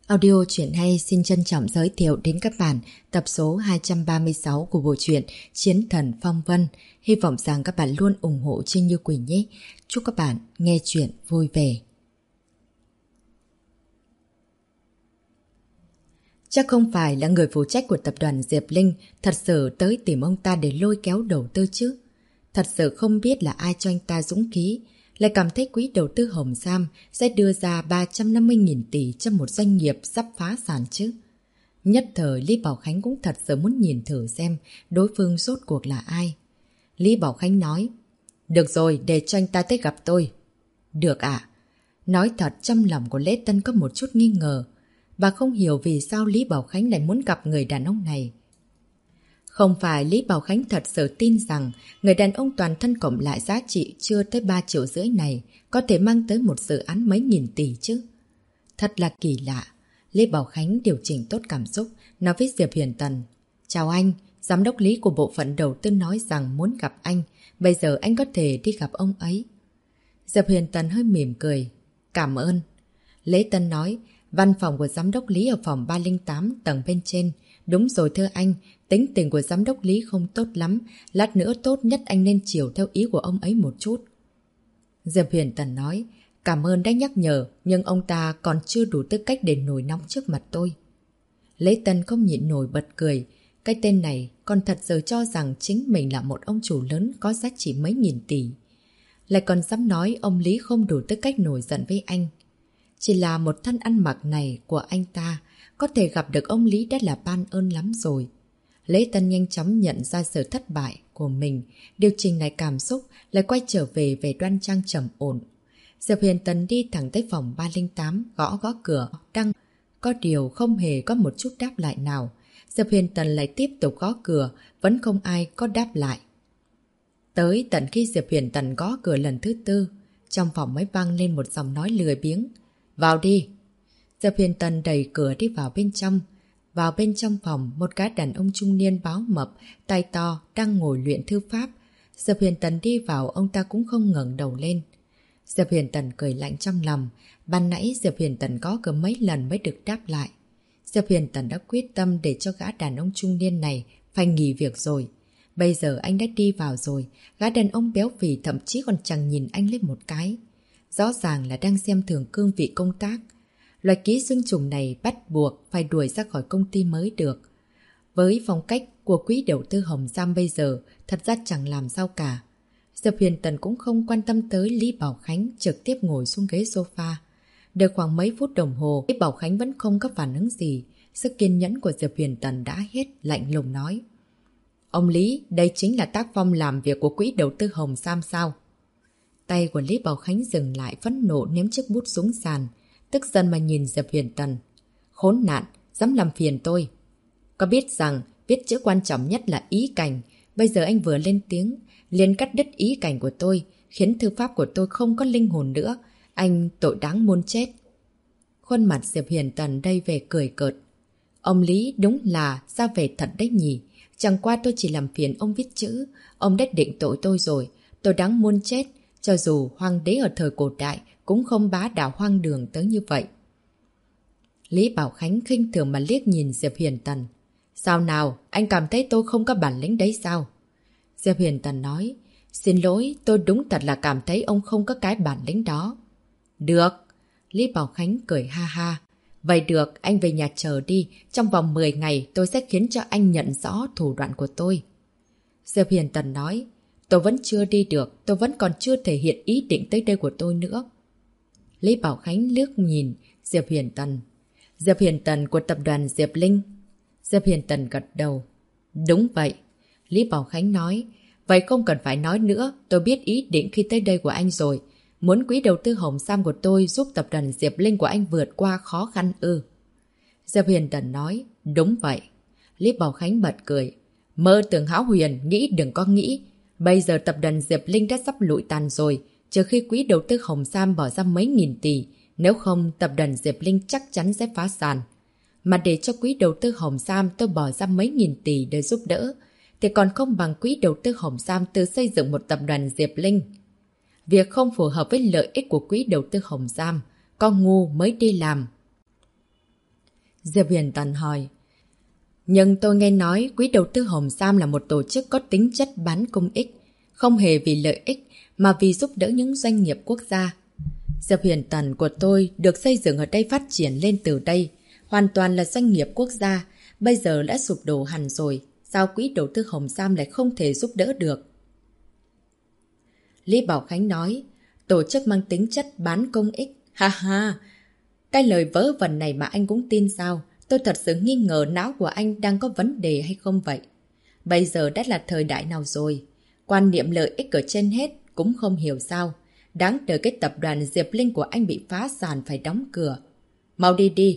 Audio truyện hay xin trân trọng giới thiệu đến các bạn tập số 236 của bộ truyện Chiến Thần Phong Vân. Hy vọng rằng các bạn luôn ủng hộ Trinh Như Quỳnh nhé. Chúc các bạn nghe truyện vui vẻ. Chắc không phải là người phụ trách của tập đoàn Diệp Linh thật sự tới tìm ông ta để lôi kéo đầu tư chứ. Thật sự không biết là ai cho anh ta dũng khí, lại cảm thấy quỹ đầu tư Hồng Sam sẽ đưa ra 350.000 tỷ cho một doanh nghiệp sắp phá sản chứ. Nhất thời Lý Bảo Khánh cũng thật sự muốn nhìn thử xem đối phương rốt cuộc là ai. Lý Bảo Khánh nói, được rồi, để cho anh ta tới gặp tôi. Được ạ. Nói thật, trong lòng của Lễ Tân có một chút nghi ngờ. Bà không hiểu vì sao Lý Bảo Khánh lại muốn gặp người đàn ông này. Không phải Lý Bảo Khánh thật sự tin rằng người đàn ông toàn thân cộng lại giá trị chưa tới 3,5 triệu này có thể mang tới một dự án mấy nghìn tỷ chứ. Thật là kỳ lạ. Lý Bảo Khánh điều chỉnh tốt cảm xúc, nói với Diệp Huyền Tần. Chào anh, giám đốc Lý của bộ phận đầu tư nói rằng muốn gặp anh. Bây giờ anh có thể đi gặp ông ấy. Diệp Huyền Tần hơi mỉm cười. Cảm ơn. Lễ Tân nói, văn phòng của giám đốc Lý ở phòng 308 tầng bên trên. Đúng rồi thưa anh, tính tình của giám đốc Lý không tốt lắm, lát nữa tốt nhất anh nên chiều theo ý của ông ấy một chút. Diệp Huyền Tần nói, cảm ơn đã nhắc nhở, nhưng ông ta còn chưa đủ tư cách để nổi nóng trước mặt tôi. Lễ Tân không nhịn nổi bật cười, cái tên này còn thật sự cho rằng chính mình là một ông chủ lớn có giá trị mấy nghìn tỷ. Lại còn dám nói ông Lý không đủ tư cách nổi giận với anh. Chỉ là một thân ăn mặc này của anh ta, có thể gặp được ông Lý đã là ban ơn lắm rồi. Lễ Tân nhanh chóng nhận ra sự thất bại của mình, điều chỉnh lại cảm xúc, lại quay trở về về đoan trang trầm ổn. Diệp Huyền Tần đi thẳng tới phòng 308, gõ gõ cửa, đang có điều không hề có một chút đáp lại nào. Diệp Huyền Tần lại tiếp tục gõ cửa, vẫn không ai có đáp lại. Tới tận khi Diệp Huyền Tần gõ cửa lần thứ tư, trong phòng mới vang lên một giọng nói lười biếng. Vào đi! Diệp Huyền Tần đẩy cửa đi vào bên trong. Vào bên trong phòng, một gã đàn ông trung niên báo mập, tay to, đang ngồi luyện thư pháp. Diệp Huyền Tần đi vào, ông ta cũng không ngẩng đầu lên. Diệp Huyền Tần cười lạnh trong lòng. Ban nãy Diệp Huyền Tần có cửa mấy lần mới được đáp lại. Diệp Huyền Tần đã quyết tâm để cho gã đàn ông trung niên này phải nghỉ việc rồi. Bây giờ anh đã đi vào rồi, gã đàn ông béo phì thậm chí còn chẳng nhìn anh lên một cái. Rõ ràng là đang xem thường cương vị công tác. Loài ký sinh trùng này bắt buộc phải đuổi ra khỏi công ty mới được. Với phong cách của quỹ đầu tư Hồng Sam bây giờ, thật ra chẳng làm sao cả. Diệp Huyền Tần cũng không quan tâm tới Lý Bảo Khánh, trực tiếp ngồi xuống ghế sofa. Đợi khoảng mấy phút đồng hồ, Lý Bảo Khánh vẫn không có phản ứng gì. Sức kiên nhẫn của Diệp Huyền Tần đã hết, lạnh lùng nói. Ông Lý, đây chính là tác phong làm việc của quỹ đầu tư Hồng Sam sao? Tay của Lý Bảo Khánh dừng lại, phẫn nộ ném chiếc bút xuống sàn. Tức giận mà nhìn Diệp Huyền Tần. Khốn nạn, dám làm phiền tôi. Có biết rằng viết chữ quan trọng nhất là ý cảnh. Bây giờ anh vừa lên tiếng, liền cắt đứt ý cảnh của tôi, khiến thư pháp của tôi không có linh hồn nữa. Anh tội đáng muôn chết. Khuôn mặt Diệp Huyền Tần đây về cười cợt. Ông Lý đúng là ra về thật đấy nhỉ. Chẳng qua tôi chỉ làm phiền ông viết chữ. Ông đã định tội tôi rồi. Tôi đáng muôn chết. Cho dù hoàng đế ở thời cổ đại cũng không bá đạo hoang đường tới như vậy. Lý Bảo Khánh khinh thường mà liếc nhìn Diệp Huyền Tần. Sao nào, anh cảm thấy tôi không có bản lĩnh đấy sao? Diệp Huyền Tần nói, xin lỗi, tôi đúng thật là cảm thấy ông không có cái bản lĩnh đó. Được. Lý Bảo Khánh cười ha ha. Vậy được, anh về nhà chờ đi. Trong vòng 10 ngày tôi sẽ khiến cho anh nhận rõ thủ đoạn của tôi. Diệp Huyền Tần nói, tôi vẫn chưa đi được, tôi vẫn còn chưa thể hiện ý định tới đây của tôi nữa. Lý Bảo Khánh liếc nhìn Diệp Huyền Tần. Diệp Huyền Tần của tập đoàn Diệp Linh. Diệp Huyền Tần gật đầu. Đúng vậy. Lý Bảo Khánh nói. Vậy không cần phải nói nữa, tôi biết ý định khi tới đây của anh rồi. Muốn quỹ đầu tư Hồng Sam của tôi giúp tập đoàn Diệp Linh của anh vượt qua khó khăn ư? Diệp Huyền Tần nói. Đúng vậy. Lý Bảo Khánh bật cười. Mơ tưởng hão huyền, nghĩ đừng có nghĩ. Bây giờ tập đoàn Diệp Linh đã sắp lụi tàn rồi. Trừ khi quỹ đầu tư Hồng Sam bỏ ra mấy nghìn tỷ, nếu không tập đoàn Diệp Linh chắc chắn sẽ phá sản. Mà để cho quỹ đầu tư Hồng Sam tôi bỏ ra mấy nghìn tỷ để giúp đỡ, thì còn không bằng quỹ đầu tư Hồng Sam tự xây dựng một tập đoàn Diệp Linh. Việc không phù hợp với lợi ích của quỹ đầu tư Hồng Sam, con ngu mới đi làm. Diệp Huyền Tần hỏi. Nhưng tôi nghe nói quỹ đầu tư Hồng Sam là một tổ chức có tính chất bán công ích, không hề vì lợi ích mà vì giúp đỡ những doanh nghiệp quốc gia. Diệp Huyền Tần của tôi được xây dựng ở đây phát triển lên từ đây, hoàn toàn là doanh nghiệp quốc gia, bây giờ đã sụp đổ hẳn rồi, sao quỹ đầu tư Hồng Sam lại không thể giúp đỡ được? Lý Bảo Khánh nói, tổ chức mang tính chất bán công ích. Ha ha, cái lời vớ vẩn này mà anh cũng tin sao? Tôi thật sự nghi ngờ não của anh đang có vấn đề hay không vậy? Bây giờ đã là thời đại nào rồi? Quan niệm lợi ích ở trên hết cũng không hiểu sao. Đáng đời cái tập đoàn Diệp Linh của anh bị phá sản phải đóng cửa. Mau đi đi.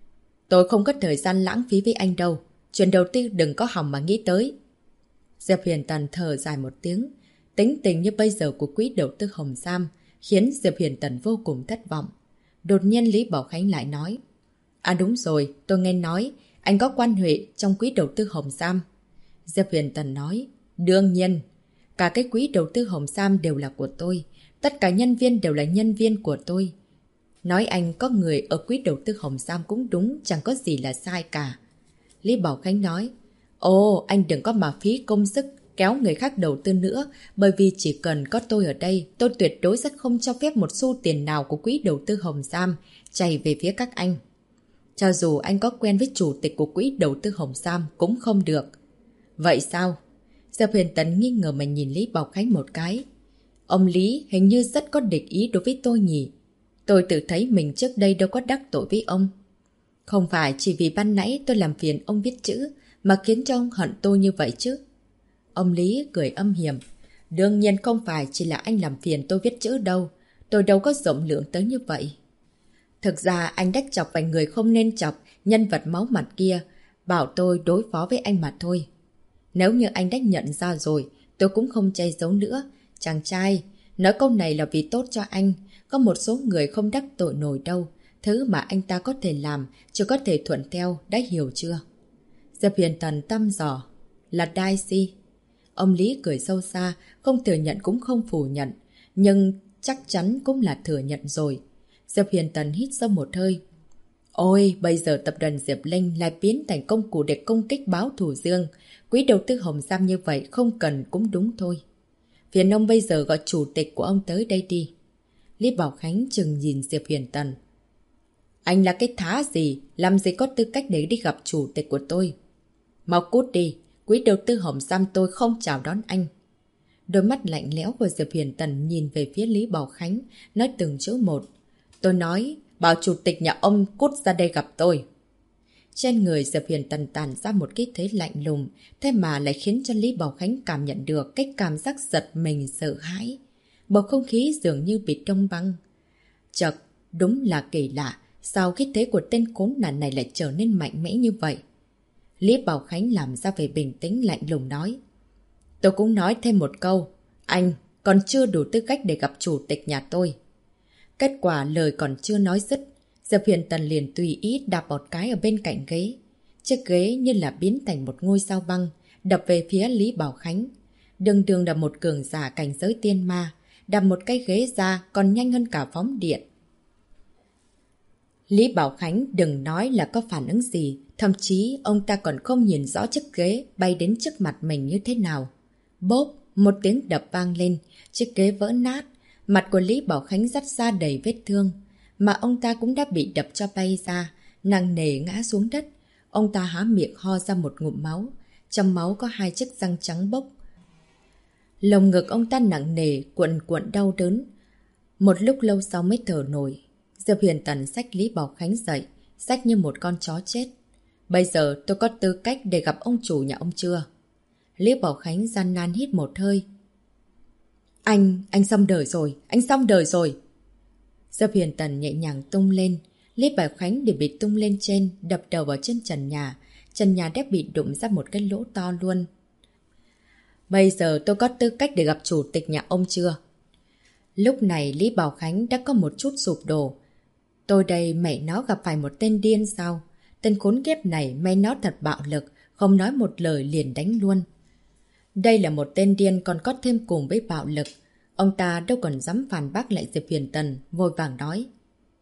Tôi không có thời gian lãng phí với anh đâu. Chuyện đầu tư đừng có hòng mà nghĩ tới. Diệp Huyền Tần thở dài một tiếng. Tính tình như bây giờ của quỹ đầu tư Hồng Sam khiến Diệp Huyền Tần vô cùng thất vọng. Đột nhiên Lý Bảo Khánh lại nói. À đúng rồi, tôi nghe nói anh có quan hệ trong quỹ đầu tư Hồng Sam. Diệp Huyền Tần nói. Đương nhiên, cả cái quỹ đầu tư Hồng Sam đều là của tôi. Tất cả nhân viên đều là nhân viên của tôi. Nói anh có người ở quỹ đầu tư Hồng Sam cũng đúng, chẳng có gì là sai cả. Lý Bảo Khánh nói. Ồ, anh đừng có mà phí công sức kéo người khác đầu tư nữa, bởi vì chỉ cần có tôi ở đây, tôi tuyệt đối sẽ không cho phép một xu tiền nào của quỹ đầu tư Hồng Sam chảy về phía các anh. Cho dù anh có quen với chủ tịch của quỹ đầu tư Hồng Sam cũng không được. Vậy sao? Diệp Huyền Tần nghi ngờ mà nhìn Lý Bảo Khánh một cái. Ông Lý hình như rất có địch ý đối với tôi nhỉ. Tôi tự thấy mình trước đây đâu có đắc tội với ông. Không phải chỉ vì ban nãy tôi làm phiền ông viết chữ mà khiến cho ông hận tôi như vậy chứ. Ông Lý cười âm hiểm. Đương nhiên không phải chỉ là anh làm phiền tôi viết chữ đâu. Tôi đâu có rộng lượng tới như vậy. Thực ra anh đách chọc vài người không nên chọc, nhân vật máu mặt kia, bảo tôi đối phó với anh mà thôi. Nếu như anh đách nhận ra rồi, tôi cũng không che giấu nữa. Chàng trai, nói câu này là vì tốt cho anh. Có một số người không đắc tội nổi đâu. Thứ mà anh ta có thể làm, chỉ có thể thuận theo, đã hiểu chưa? Diệp Huyền Tần tăm dò. Là Daisy. Ông Lý cười sâu xa, không thừa nhận cũng không phủ nhận. Nhưng chắc chắn cũng là thừa nhận rồi. Diệp Huyền Tần hít sâu một hơi. Ôi, bây giờ tập đoàn Diệp Linh lại biến thành công cụ để công kích báo thù riêng. Quỹ đầu tư Hồng Sam như vậy không cần cũng đúng thôi. Phiền ông bây giờ gọi chủ tịch của ông tới đây đi. Lý Bảo Khánh chừng nhìn Diệp Huyền Tần. Anh là cái thá gì, làm gì có tư cách để đi gặp chủ tịch của tôi. Mau cút đi, quỹ đầu tư Hồng Sam tôi không chào đón anh. Đôi mắt lạnh lẽo của Diệp Huyền Tần nhìn về phía Lý Bảo Khánh, nói từng chữ một. Tôi nói, bảo chủ tịch nhà ông cút ra đây gặp tôi. Trên người Diệp Huyền Tần tàn ra một cái thế lạnh lùng, thế mà lại khiến cho Lý Bảo Khánh cảm nhận được cái cảm giác giật mình sợ hãi. Bầu không khí dường như bị đông băng. Chật, đúng là kỳ lạ, sao khí thế của tên khốn nạn này lại trở nên mạnh mẽ như vậy? Lý Bảo Khánh làm ra vẻ bình tĩnh lạnh lùng nói. Tôi cũng nói thêm một câu, anh còn chưa đủ tư cách để gặp chủ tịch nhà tôi. Kết quả lời còn chưa nói dứt, Diệp Huyền Tần liền tùy ý đạp một cái ở bên cạnh ghế. Chiếc ghế như là biến thành một ngôi sao băng, đập về phía Lý Bảo Khánh. Đường đường là một cường giả cảnh giới tiên ma, đạp một cái ghế ra còn nhanh hơn cả phóng điện. Lý Bảo Khánh đừng nói là có phản ứng gì, thậm chí ông ta còn không nhìn rõ chiếc ghế bay đến trước mặt mình như thế nào. Bốp, một tiếng đập vang lên, chiếc ghế vỡ nát, mặt của Lý Bảo Khánh rắt ra đầy vết thương, mà ông ta cũng đã bị đập cho bay ra, nặng nề ngã xuống đất. Ông ta há miệng ho ra một ngụm máu, trong máu có hai chiếc răng trắng bốc. Lồng ngực ông ta nặng nề, cuộn cuộn đau đớn. Một lúc lâu sau mới thở nổi. Diệp Huyền Tần xách Lý Bảo Khánh dậy, xách như một con chó chết. Bây giờ tôi có tư cách để gặp ông chủ nhà ông chưa? Lý Bảo Khánh gian nan hít một hơi. Anh xong đời rồi, anh xong đời rồi. Diệp Huyền Tần nhẹ nhàng tung lên. Lý Bảo Khánh để bị tung lên trên, đập đầu vào trên trần nhà. Trần nhà đã bị đụng ra một cái lỗ to luôn. Bây giờ tôi có tư cách để gặp chủ tịch nhà ông chưa? Lúc này Lý Bảo Khánh đã có một chút sụp đổ. Tôi đây mẹ nó gặp phải một tên điên sao? Tên khốn kiếp này mẹ nó thật bạo lực, không nói một lời liền đánh luôn. Đây là một tên điên còn có thêm cùng với bạo lực. Ông ta đâu còn dám phản bác lại Diệp Huyền Tần, vội vàng nói.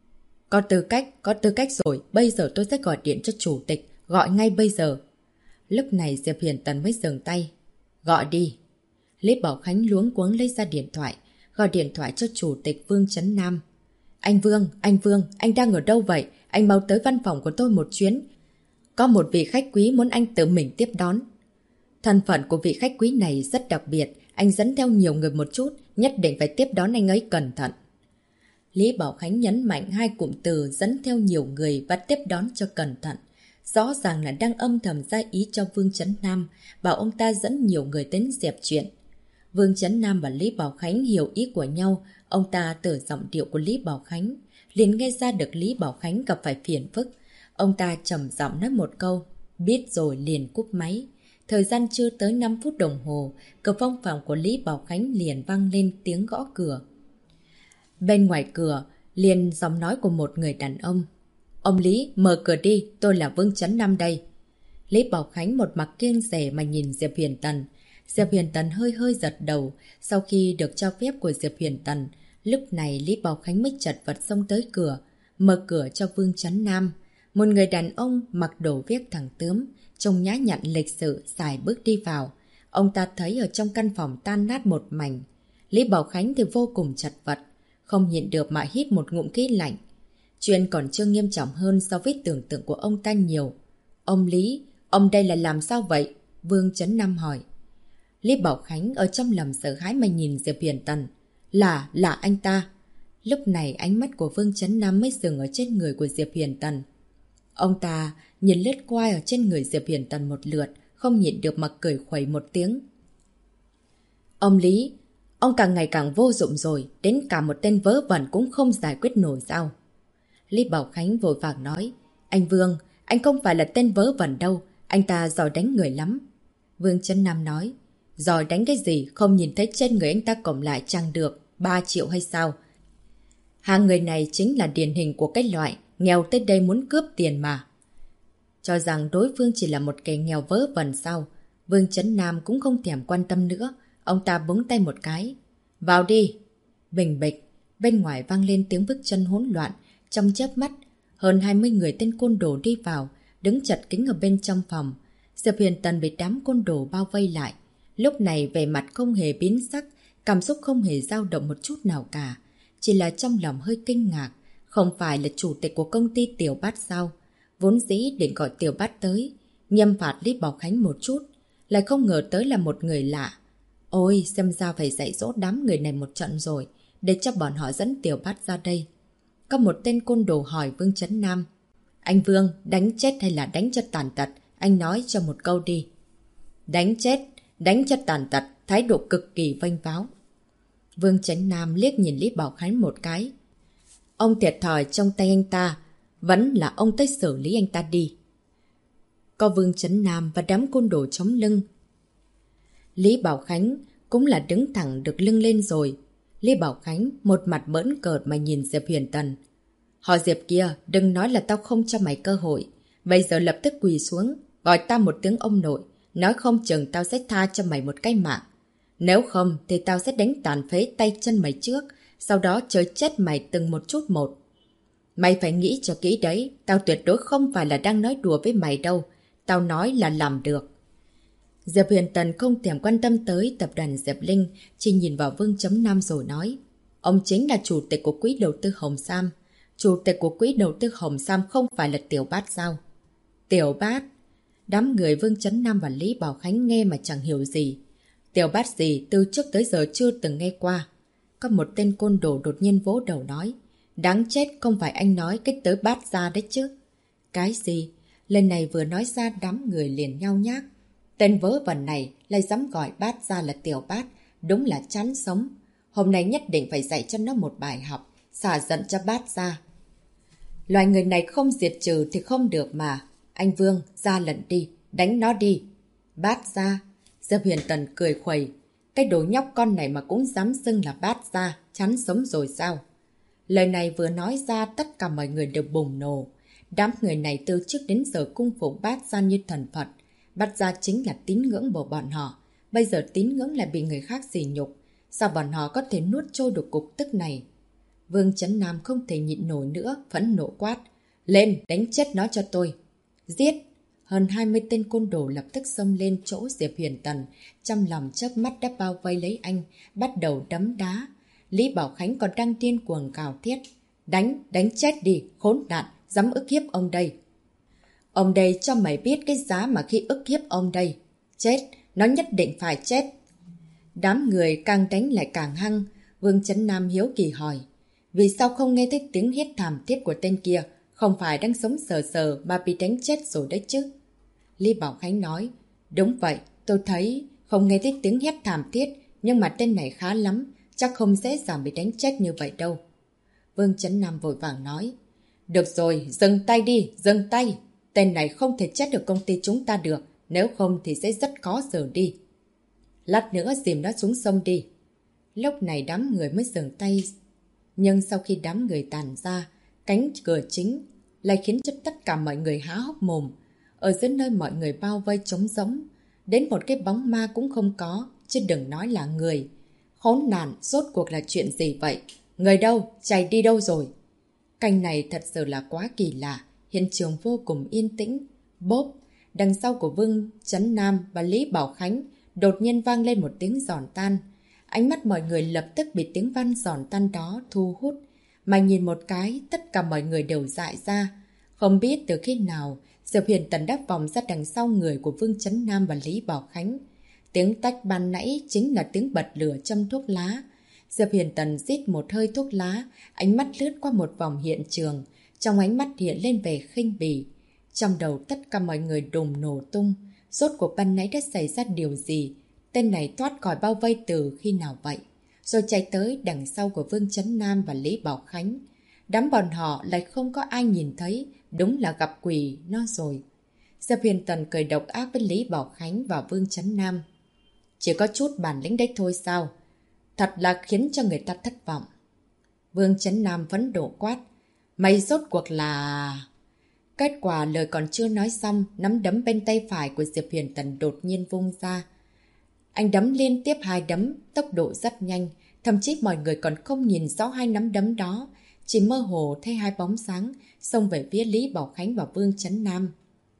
Có tư cách rồi, bây giờ tôi sẽ gọi điện cho chủ tịch, gọi ngay bây giờ. Lúc này Diệp Huyền Tần mới dừng tay. Gọi đi. Lý Bảo Khánh luống cuống lấy ra điện thoại, gọi điện thoại cho chủ tịch Vương Chấn Nam. Anh Vương, anh đang ở đâu vậy? Anh mau tới văn phòng của tôi một chuyến. Có một vị khách quý muốn anh tự mình tiếp đón. Thân phận của vị khách quý này rất đặc biệt, anh dẫn theo nhiều người một chút, nhất định phải tiếp đón anh ấy cẩn thận. Lý Bảo Khánh nhấn mạnh hai cụm từ dẫn theo nhiều người và tiếp đón cho cẩn thận. Rõ ràng là đang âm thầm ra ý cho Vương Chấn Nam, bảo ông ta dẫn nhiều người đến dẹp chuyện. Vương Chấn Nam và Lý Bảo Khánh hiểu ý của nhau, ông ta từ giọng điệu của Lý Bảo Khánh, liền nghe ra được Lý Bảo Khánh gặp phải phiền phức. Ông ta trầm giọng nói một câu, biết rồi liền cúp máy. Thời gian chưa tới 5 phút đồng hồ, cửa văn phòng của Lý Bảo Khánh liền vang lên tiếng gõ cửa. Bên ngoài cửa, liền giọng nói của một người đàn ông. Ông Lý, mở cửa đi, tôi là Vương Chấn Nam đây. Lý Bảo Khánh một mặt kiêng dè mà nhìn Diệp Huyền Tần. Diệp Huyền Tần hơi hơi giật đầu, sau khi được cho phép của Diệp Huyền Tần. Lúc này Lý Bảo Khánh mới chật vật xông tới cửa, mở cửa cho Vương Chấn Nam. Một người đàn ông mặc đồ viết thẳng tướm, trông nhã nhặn lịch sự, xài bước đi vào. Ông ta thấy ở trong căn phòng tan nát một mảnh. Lý Bảo Khánh thì vô cùng chật vật, không nhịn được mà hít một ngụm khí lạnh. Chuyện còn chưa nghiêm trọng hơn so với tưởng tượng của ông ta nhiều. Ông Lý, ông đây là làm sao vậy? Vương Chấn Nam hỏi. Lý Bảo Khánh ở trong lòng sợ hãi mà nhìn Diệp Huyền Tần. Là anh ta. Lúc này ánh mắt của Vương Chấn Nam mới dừng ở trên người của Diệp Huyền Tần. Ông ta nhìn lướt qua ở trên người Diệp Huyền Tần một lượt, không nhịn được mà cười khuẩy một tiếng. Ông Lý, ông càng ngày càng vô dụng rồi, đến cả một tên vớ vẩn cũng không giải quyết nổi sao? Lý Bảo Khánh vội vàng nói, anh Vương, anh không phải là tên vớ vẩn đâu, anh ta giỏi đánh người lắm. Vương Chấn Nam nói, giỏi đánh cái gì, không nhìn thấy trên người anh ta cộng lại chẳng được 3 triệu hay sao? Hàng người này chính là điển hình của cái loại nghèo tới đây muốn cướp tiền mà. Cho rằng đối phương chỉ là một kẻ nghèo vớ vẩn sao? Vương Chấn Nam cũng không thèm quan tâm nữa. Ông ta búng tay một cái. Vào đi! Bình bịch. Bên ngoài vang lên tiếng bước chân hỗn loạn. Trong chớp mắt, hơn 20 người tên côn đồ đi vào, đứng chật kính ở bên trong phòng. Diệp Huyền Tần bị đám côn đồ bao vây lại. Lúc này vẻ mặt không hề biến sắc, cảm xúc không hề dao động một chút nào cả. Chỉ là trong lòng hơi kinh ngạc. Không phải là chủ tịch của công ty Tiểu Bát sao? Vốn dĩ định gọi Tiểu Bát tới, nhâm phạt Lý Bảo Khánh một chút, lại không ngờ tới là một người lạ. Ôi, xem ra phải dạy dỗ đám người này một trận rồi, để cho bọn họ dẫn Tiểu Bát ra đây. Có một tên côn đồ hỏi Vương Chấn Nam. Anh Vương, đánh chết hay là đánh cho tàn tật? Anh nói cho một câu đi. Đánh chết, đánh cho tàn tật, thái độ cực kỳ vênh váo. Vương Chấn Nam liếc nhìn Lý Bảo Khánh một cái. Ông thiệt thòi trong tay anh ta, vẫn là ông tới xử lý anh ta đi. Có Vương Chấn Nam và đám côn đồ chống lưng. Lý Bảo Khánh cũng là đứng thẳng được lưng lên rồi. Lý Bảo Khánh một mặt bỡn cợt mà nhìn Diệp Huyền Tần. Họ Diệp kia, đừng nói là tao không cho mày cơ hội. Bây giờ lập tức quỳ xuống, gọi tao một tiếng ông nội. Nói không chừng tao sẽ tha cho mày một cái mạng. Nếu không thì tao sẽ đánh tàn phế tay chân mày trước, sau đó chơi chết mày từng một chút một. Mày phải nghĩ cho kỹ đấy, tao tuyệt đối không phải là đang nói đùa với mày đâu. Tao nói là làm được. Diệp Huyền Tần không thèm quan tâm tới tập đoàn Diệp Linh, chỉ nhìn vào Vương Chấn Nam rồi nói. Ông chính là chủ tịch của quỹ đầu tư Hồng Sam. Chủ tịch của quỹ đầu tư Hồng Sam không phải là Tiểu Bát sao? Tiểu Bát? Đám người Vương Chấn Nam và Lý Bảo Khánh nghe mà chẳng hiểu gì. Tiểu Bát gì từ trước tới giờ chưa từng nghe qua. Có một tên côn đồ đột nhiên vỗ đầu nói. Đáng chết, không phải anh nói cái tới Bát ra đấy chứ. Cái gì? Lần này vừa nói ra đám người liền nhao nhác. Tên vớ vẩn này lại dám gọi Bát ra là Tiểu Bát, đúng là chán sống. Hôm nay nhất định phải dạy cho nó một bài học, xả giận cho Bát ra. Loài người này không diệt trừ thì không được mà. Anh Vương, ra lận đi, đánh nó đi. Bát ra. Diệp Huyền Tần cười khuầy. Cái đồ nhóc con này mà cũng dám xưng là Bát ra, chán sống rồi sao? Lời này vừa nói ra tất cả mọi người đều bùng nổ. Đám người này từ trước đến giờ cung phụng Bát ra như thần Phật. Bát ra chính là tín ngưỡng của bọn họ. Bây giờ tín ngưỡng lại bị người khác sỉ nhục. Sao bọn họ có thể nuốt trôi được cục tức này? Vương Chấn Nam không thể nhịn nổi nữa, phẫn nộ quát. Lên, đánh chết nó cho tôi. Giết! Hơn 20 tên côn đồ lập tức xông lên chỗ Diệp Huyền Tần, trong lòng chớp mắt đã bao vây lấy anh, bắt đầu đấm đá. Lý Bảo Khánh còn đang điên cuồng gào thét. Đánh chết đi, khốn nạn, dám ức hiếp ông đây. Ông đây cho mày biết cái giá mà khi ức hiếp ông đây. Chết, nó nhất định phải chết. Đám người càng đánh lại càng hăng, Vương Chấn Nam hiếu kỳ hỏi. Vì sao không nghe thấy tiếng hét thảm thiết của tên kia, không phải đang sống sờ sờ mà bị đánh chết rồi đấy chứ? Lý Bảo Khánh nói. Đúng vậy, tôi thấy không nghe thấy tiếng hét thảm thiết, nhưng mà tên này khá lắm, chắc không dễ dàng bị đánh chết như vậy đâu. Vương Chấn Nam vội vàng nói. Được rồi, dừng tay đi, dừng tay. Tên này không thể chết được công ty chúng ta được, nếu không thì sẽ rất khó xử đi. Lát nữa dìm nó xuống sông đi. Lúc này đám người mới dừng tay. Nhưng sau khi đám người tàn ra, cánh cửa chính lại khiến cho tất cả mọi người há hốc mồm. Ở dưới nơi mọi người bao vây trống rỗng, đến một cái bóng ma cũng không có, chứ đừng nói là người. Khốn nạn, rốt cuộc là chuyện gì vậy? Người đâu? Chạy đi đâu rồi? Cảnh này thật sự là quá kỳ lạ, hiện trường vô cùng yên tĩnh. Bốp, đằng sau của Vương Chấn Nam và Lý Bảo Khánh đột nhiên vang lên một tiếng giòn tan. Ánh mắt mọi người lập tức bị tiếng vang giòn tan đó thu hút. Mà nhìn một cái, tất cả mọi người đều dại ra. Không biết từ khi nào, Diệp Huyền Tần đã vòng ra đằng sau người của Vương Chấn Nam và Lý Bảo Khánh. Tiếng tách ban nãy chính là tiếng bật lửa châm thuốc lá. Diệp Huyền Tần rít một hơi thuốc lá, ánh mắt lướt qua một vòng hiện trường. Trong ánh mắt hiện lên vẻ khinh bỉ. Trong đầu tất cả mọi người đùng nổ tung. Rốt cuộc ban nãy đã xảy ra điều gì? Tên này thoát khỏi bao vây từ khi nào vậy? Rồi chạy tới đằng sau của Vương Chấn Nam và Lý Bảo Khánh. Đám bọn họ lại không có ai nhìn thấy, đúng là gặp quỷ nó rồi. Diệp Huyền Tần cười độc ác với Lý Bảo Khánh và Vương Chấn Nam. Chỉ có chút bản lĩnh đấy thôi sao? Thật là khiến cho người ta thất vọng. Vương Chấn Nam phẫn nộ quát. Mày rốt cuộc là... Kết quả lời còn chưa nói xong, nắm đấm bên tay phải của Diệp Huyền Tần đột nhiên vung ra. Anh đấm liên tiếp 2 đấm, tốc độ rất nhanh. Thậm chí mọi người còn không nhìn rõ 2 nắm đấm đó. Chỉ mơ hồ thấy 2 bóng sáng, xông về phía Lý Bảo Khánh và Vương Chấn Nam.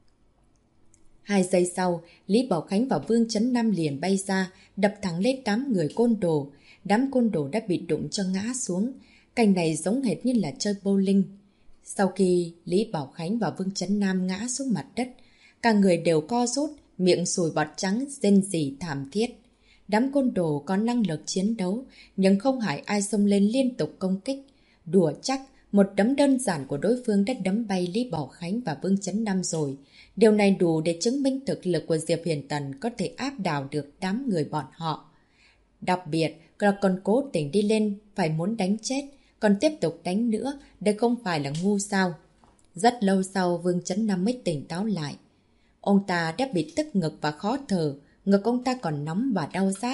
2 giây sau, Lý Bảo Khánh và Vương Chấn Nam liền bay ra, đập thẳng lên đám người côn đồ. Đám côn đồ đã bị đụng cho ngã xuống. Cảnh này giống hệt như là chơi bowling. Sau khi Lý Bảo Khánh và Vương Chấn Nam ngã xuống mặt đất, cả người đều co rút, miệng sùi bọt trắng, rên rỉ thảm thiết. Đám côn đồ có năng lực chiến đấu, nhưng không hại ai xông lên liên tục công kích. Đùa chắc, một đấm đơn giản của đối phương đã đấm bay Lý Bảo Khánh và Vương Chấn Nam rồi. Điều này đủ để chứng minh thực lực của Diệp Huyền Tần có thể áp đảo được đám người bọn họ. Đặc biệt là còn cố tình đi lên, phải muốn đánh chết, còn tiếp tục đánh nữa, đây không phải là ngu sao. Rất lâu sau Vương Chấn Nam mới tỉnh táo lại. Ông ta đã bị tức ngực và khó thở, ngực ông ta còn nóng và đau rát.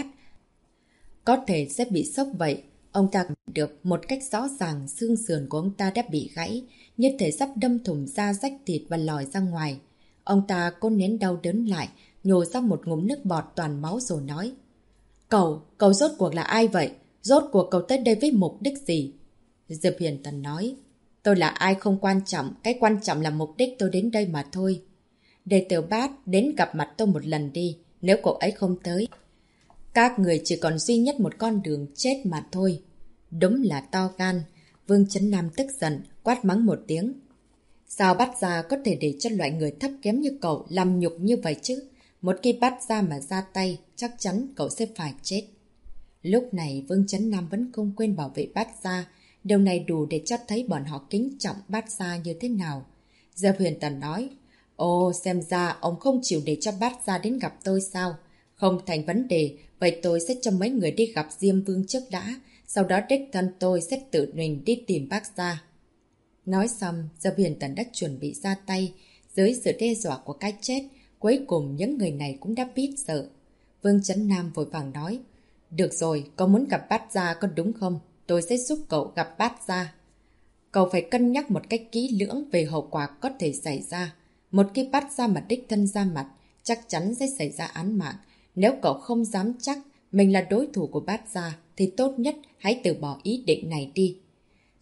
Có thể sẽ bị sốc vậy. Ông ta được một cách rõ ràng xương sườn của ông ta đã bị gãy, như thể sắp đâm thủng da rách thịt và lòi ra ngoài. Ông ta cố nén đau đớn lại, nhổ ra một ngụm nước bọt toàn máu rồi nói. Cậu rốt cuộc là ai vậy? Rốt cuộc cậu tới đây với mục đích gì? Diệp Huyền Tần nói. Tôi là ai không quan trọng, cái quan trọng là mục đích tôi đến đây mà thôi. Đệ tử Bát đến gặp mặt tôi một lần đi, nếu cậu ấy không tới. Các người chỉ còn duy nhất một con đường chết mà thôi. Đúng là to gan. Vương Chấn Nam tức giận, quát mắng một tiếng. Sao Bát Gia có thể để cho loại người thấp kém như cậu làm nhục như vậy chứ? Một khi Bát Gia mà ra tay, chắc chắn cậu sẽ phải chết. Lúc này Vương Chấn Nam vẫn không quên bảo vệ Bát Gia. Điều này đủ để cho thấy bọn họ kính trọng Bát Gia như thế nào. Diệp Huyền Tần nói. Ồ, xem ra ông không chịu để cho Bát Gia đến gặp tôi sao? Không thành vấn đề, vậy tôi sẽ cho mấy người đi gặp Diêm Vương trước đã. Sau đó đích thân tôi sẽ tự mình đi tìm Bát Gia. Nói xong, Diệp Huyền Tần đã chuẩn bị ra tay. Dưới sự đe dọa của cái chết, cuối cùng những người này cũng đã biết sợ. Vương Chấn Nam vội vàng nói. Được rồi, cậu muốn gặp Bát Gia có đúng không? Tôi sẽ giúp cậu gặp Bát Gia. Cậu phải cân nhắc một cách kỹ lưỡng về hậu quả có thể xảy ra. Một khi Bát Gia mà đích thân ra mặt, chắc chắn sẽ xảy ra án mạng. Nếu cậu không dám chắc mình là đối thủ của Bát Gia, thì tốt nhất hãy từ bỏ ý định này đi.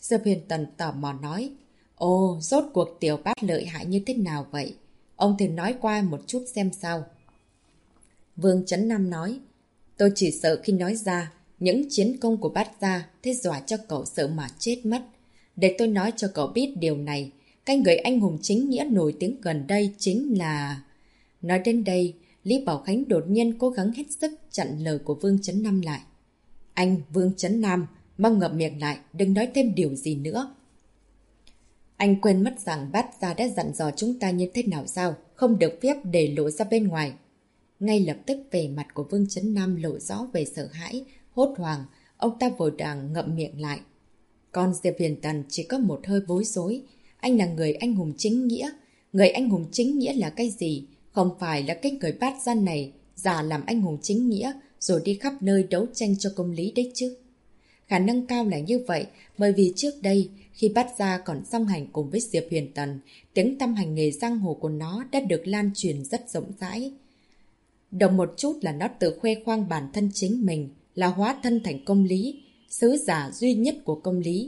Diệp Huyền Tần tò mò nói. Ồ, rốt cuộc Tiểu Bát lợi hại như thế nào vậy? Ông thử nói qua một chút xem sao. Vương Chấn Nam nói. Tôi chỉ sợ khi nói ra những chiến công của Bát gia, thế dọa cho cậu sợ mà chết mất. Để tôi nói cho cậu biết điều này. Cái người anh hùng chính nghĩa nổi tiếng gần đây chính là... Nói đến đây, Lý Bảo Khánh đột nhiên cố gắng hết sức chặn lời của Vương Chấn Nam lại. Anh Vương Chấn Nam, mong ngậm miệng lại, đừng nói thêm điều gì nữa. Anh quên mất rằng Bát gia đã dặn dò chúng ta như thế nào sao, không được phép để lộ ra bên ngoài. Ngay lập tức vẻ mặt của Vương Chấn Nam lộ rõ về sợ hãi, hốt hoảng, ông ta vội vàng ngậm miệng lại. Còn Diệp Huyền Tần chỉ có một hơi bối rối. Anh là người anh hùng chính nghĩa. Người anh hùng chính nghĩa là cái gì? Không phải là cái người Bát gia này giả làm anh hùng chính nghĩa rồi đi khắp nơi đấu tranh cho công lý đấy chứ. Khả năng cao là như vậy, bởi vì trước đây, khi Bát gia còn song hành cùng với Diệp Huyền Tần, tiếng tăm hành nghề giang hồ của nó đã được lan truyền rất rộng rãi. Đồng một chút là nó tự khoe khoang bản thân chính mình là hóa thân thành công lý, sứ giả duy nhất của công lý.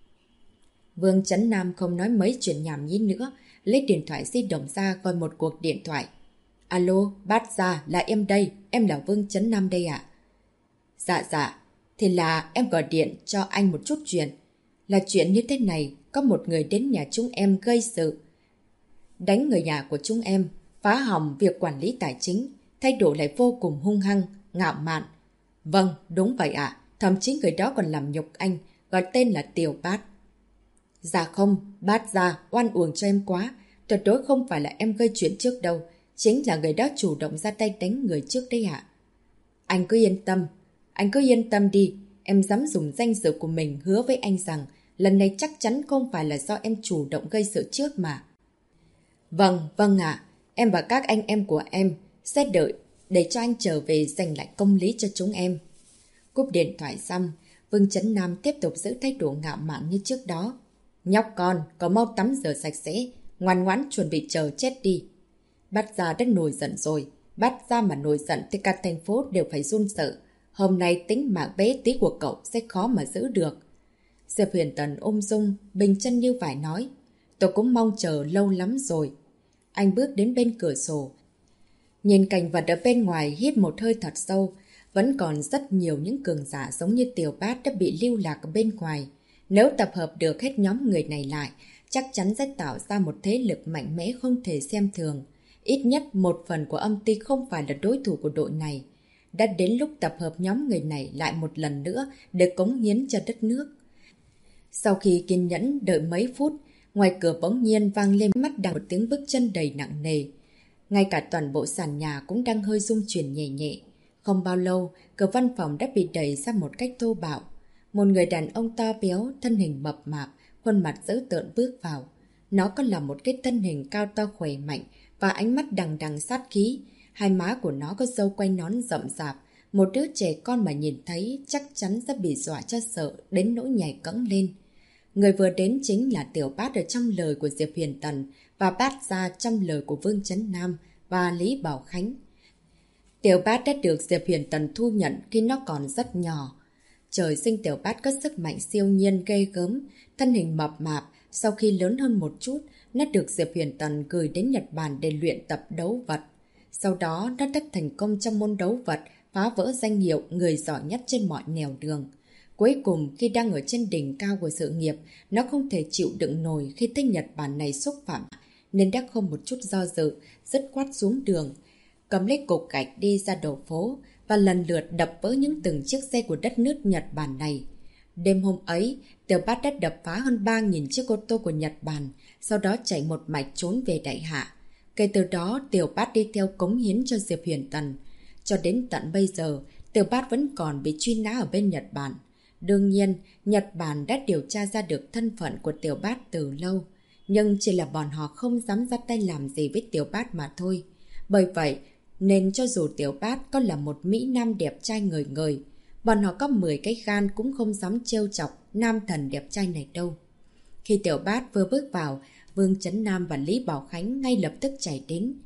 Vương Chấn Nam không nói mấy chuyện nhảm nhí nữa, lấy điện thoại di động ra gọi một cuộc điện thoại. Alo, Bát gia, là em đây, em là Vương Chấn Nam đây ạ. Dạ, thì là em gọi điện cho anh một chút chuyện. Là chuyện như thế này, có một người đến nhà chúng em gây sự. Đánh người nhà của chúng em, phá hỏng việc quản lý tài chính, thay đổi lại vô cùng hung hăng, ngạo mạn. Vâng, đúng vậy ạ, thậm chí người đó còn làm nhục anh, gọi tên là Tiểu Bát. Dạ không, Bát gia, oan uổng cho em quá, tuyệt đối không phải là em gây chuyện trước đâu, chính là người đó chủ động ra tay đánh người trước đấy ạ. Anh cứ yên tâm đi, em dám dùng danh dự của mình hứa với anh rằng lần này chắc chắn không phải là do em chủ động gây sự trước mà. Vâng ạ, em và các anh em của em sẽ đợi để cho anh trở về giành lại công lý cho chúng em. Cúp điện thoại xong, Vương Chấn Nam tiếp tục giữ thái độ ngạo mạn như trước đó. Nhóc con, có mau tắm rửa sạch sẽ, ngoan ngoãn chuẩn bị chờ chết đi. Bát gia đã nổi giận rồi, Bát gia mà nổi giận thì cả thành phố đều phải run sợ. Hôm nay tính mạng bé tí của cậu sẽ khó mà giữ được. Diệp Huyền Tần ôm dung, bình chân như vải nói. Tôi cũng mong chờ lâu lắm rồi. Anh bước đến bên cửa sổ. Nhìn cảnh vật ở bên ngoài hít một hơi thật sâu. Vẫn còn rất nhiều những cường giả giống như Tiểu Bát đã bị lưu lạc ở bên ngoài. Nếu tập hợp được hết nhóm người này lại, chắc chắn sẽ tạo ra một thế lực mạnh mẽ không thể xem thường. Ít nhất một phần của âm ty không phải là đối thủ của đội này. Đã đến lúc tập hợp nhóm người này lại một lần nữa để cống hiến cho đất nước. Sau khi kiên nhẫn đợi mấy phút, ngoài cửa bỗng nhiên vang lên mắt đằng một tiếng bước chân đầy nặng nề. Ngay cả toàn bộ sàn nhà cũng đang hơi rung chuyển nhẹ nhẹ. Không bao lâu, cửa văn phòng đã bị đẩy ra một cách thô bạo. Một người đàn ông to béo, thân hình mập mạp, khuôn mặt dữ tợn bước vào. Nó có là một cái thân hình cao to khỏe mạnh và ánh mắt đằng đằng sát khí. Hai má của nó có râu quay nón rậm rạp. Một đứa trẻ con mà nhìn thấy chắc chắn sẽ bị dọa cho sợ đến nỗi nhảy cẫng lên. Người vừa đến chính là Tiểu Bát ở trong lời của Diệp Huyền Tần và Bát gia trong lời của Vương Chấn Nam và Lý Bảo Khánh. Tiểu Bát đã được Diệp Huyền Tần thu nhận khi nó còn rất nhỏ. Trời sinh Tiểu Bát có sức mạnh siêu nhiên ghê gớm, thân hình mập mạp. Sau khi lớn hơn một chút, nó được Diệp Huyền Tần gửi đến Nhật Bản để luyện tập đấu vật. Sau đó, nó đã thành công trong môn đấu vật, phá vỡ danh hiệu người giỏi nhất trên mọi nẻo đường. Cuối cùng, khi đang ở trên đỉnh cao của sự nghiệp, nó không thể chịu đựng nổi khi thấy Nhật Bản này xúc phạm, nên đã không một chút do dự, dứt khoát xuống đường, cầm lấy cục gạch đi ra đầu phố và lần lượt đập vỡ những từng chiếc xe của đất nước Nhật Bản này. Đêm hôm ấy, Tiểu Bát đã đập phá hơn 3.000 chiếc ô tô của Nhật Bản, sau đó chạy một mạch trốn về Đại Hạ. Kể từ đó, Tiểu Bát đi theo cống hiến cho Diệp Huyền Tần. Cho đến tận bây giờ, Tiểu Bát vẫn còn bị truy nã ở bên Nhật Bản. Đương nhiên, Nhật Bản đã điều tra ra được thân phận của Tiểu Bát từ lâu, nhưng chỉ là bọn họ không dám ra tay làm gì với Tiểu Bát mà thôi. Bởi vậy, nên cho dù Tiểu Bát có là một mỹ nam đẹp trai ngời ngời, bọn họ có 10 cái gan cũng không dám trêu chọc nam thần đẹp trai này đâu. Khi Tiểu Bát vừa bước vào, Vương Chấn Nam và Lý Bảo Khánh ngay lập tức chạy đến,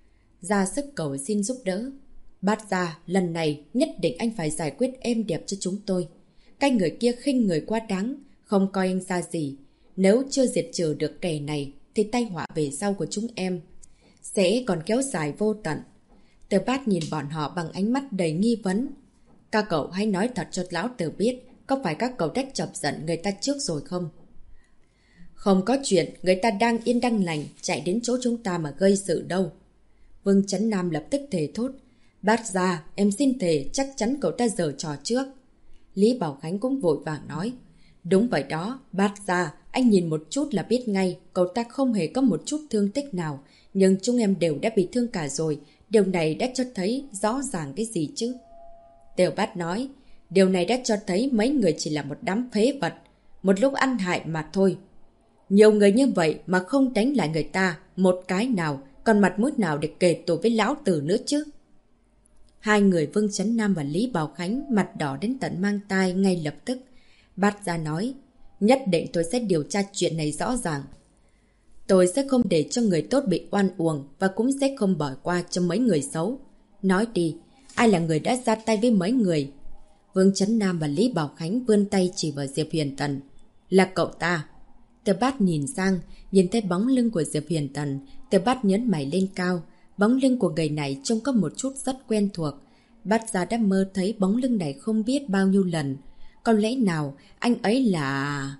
ra sức cầu xin giúp đỡ. Bát gia, lần này nhất định anh phải giải quyết êm đẹp cho chúng tôi. Cái người kia khinh người quá đáng, Không coi anh ra gì. Nếu chưa diệt trừ được kẻ này, thì tai họa về sau của chúng em sẽ còn kéo dài vô tận. Tiểu Bát nhìn bọn họ bằng ánh mắt đầy nghi vấn. Các cậu hãy nói thật cho lão tử biết, có phải các cậu đã chọc giận người ta trước rồi không? Không có chuyện, người ta đang yên đang lành, chạy đến chỗ chúng ta mà gây sự đâu. Vương Chấn Nam lập tức thề thốt. Bát gia, em xin thề, chắc chắn cậu ta giở trò trước. Lý Bảo Khánh cũng vội vàng nói. Đúng vậy đó, Bát gia, anh nhìn một chút là biết ngay, cậu ta không hề có một chút thương tích nào. Nhưng chúng em đều đã bị thương cả rồi, điều này đã cho thấy rõ ràng cái gì chứ? Tiểu Bát nói, điều này đã cho thấy mấy người chỉ là một đám phế vật, một lúc ăn hại mà thôi. Nhiều người như vậy mà không đánh lại người ta, một cái nào, còn mặt mũi nào để kể tội với lão tử nữa chứ? Hai người Vương Chấn Nam và Lý Bảo Khánh mặt đỏ đến tận mang tai ngay lập tức. Bát gia nói, nhất định tôi sẽ điều tra chuyện này rõ ràng. Tôi sẽ không để cho người tốt bị oan uổng và cũng sẽ không bỏ qua cho mấy người xấu. Nói đi, ai là người đã ra tay với mấy người? Vương Chấn Nam và Lý Bảo Khánh vươn tay chỉ vào Diệp Huyền Tần. Là cậu ta. Tiểu Bát nhìn sang, nhìn thấy bóng lưng của Diệp Huyền Tần. Tiểu Bát nhấn mày lên cao. Bóng lưng của người này trông có một chút rất quen thuộc. Bát gia đã mơ thấy bóng lưng này không biết bao nhiêu lần. Có lẽ nào anh ấy là...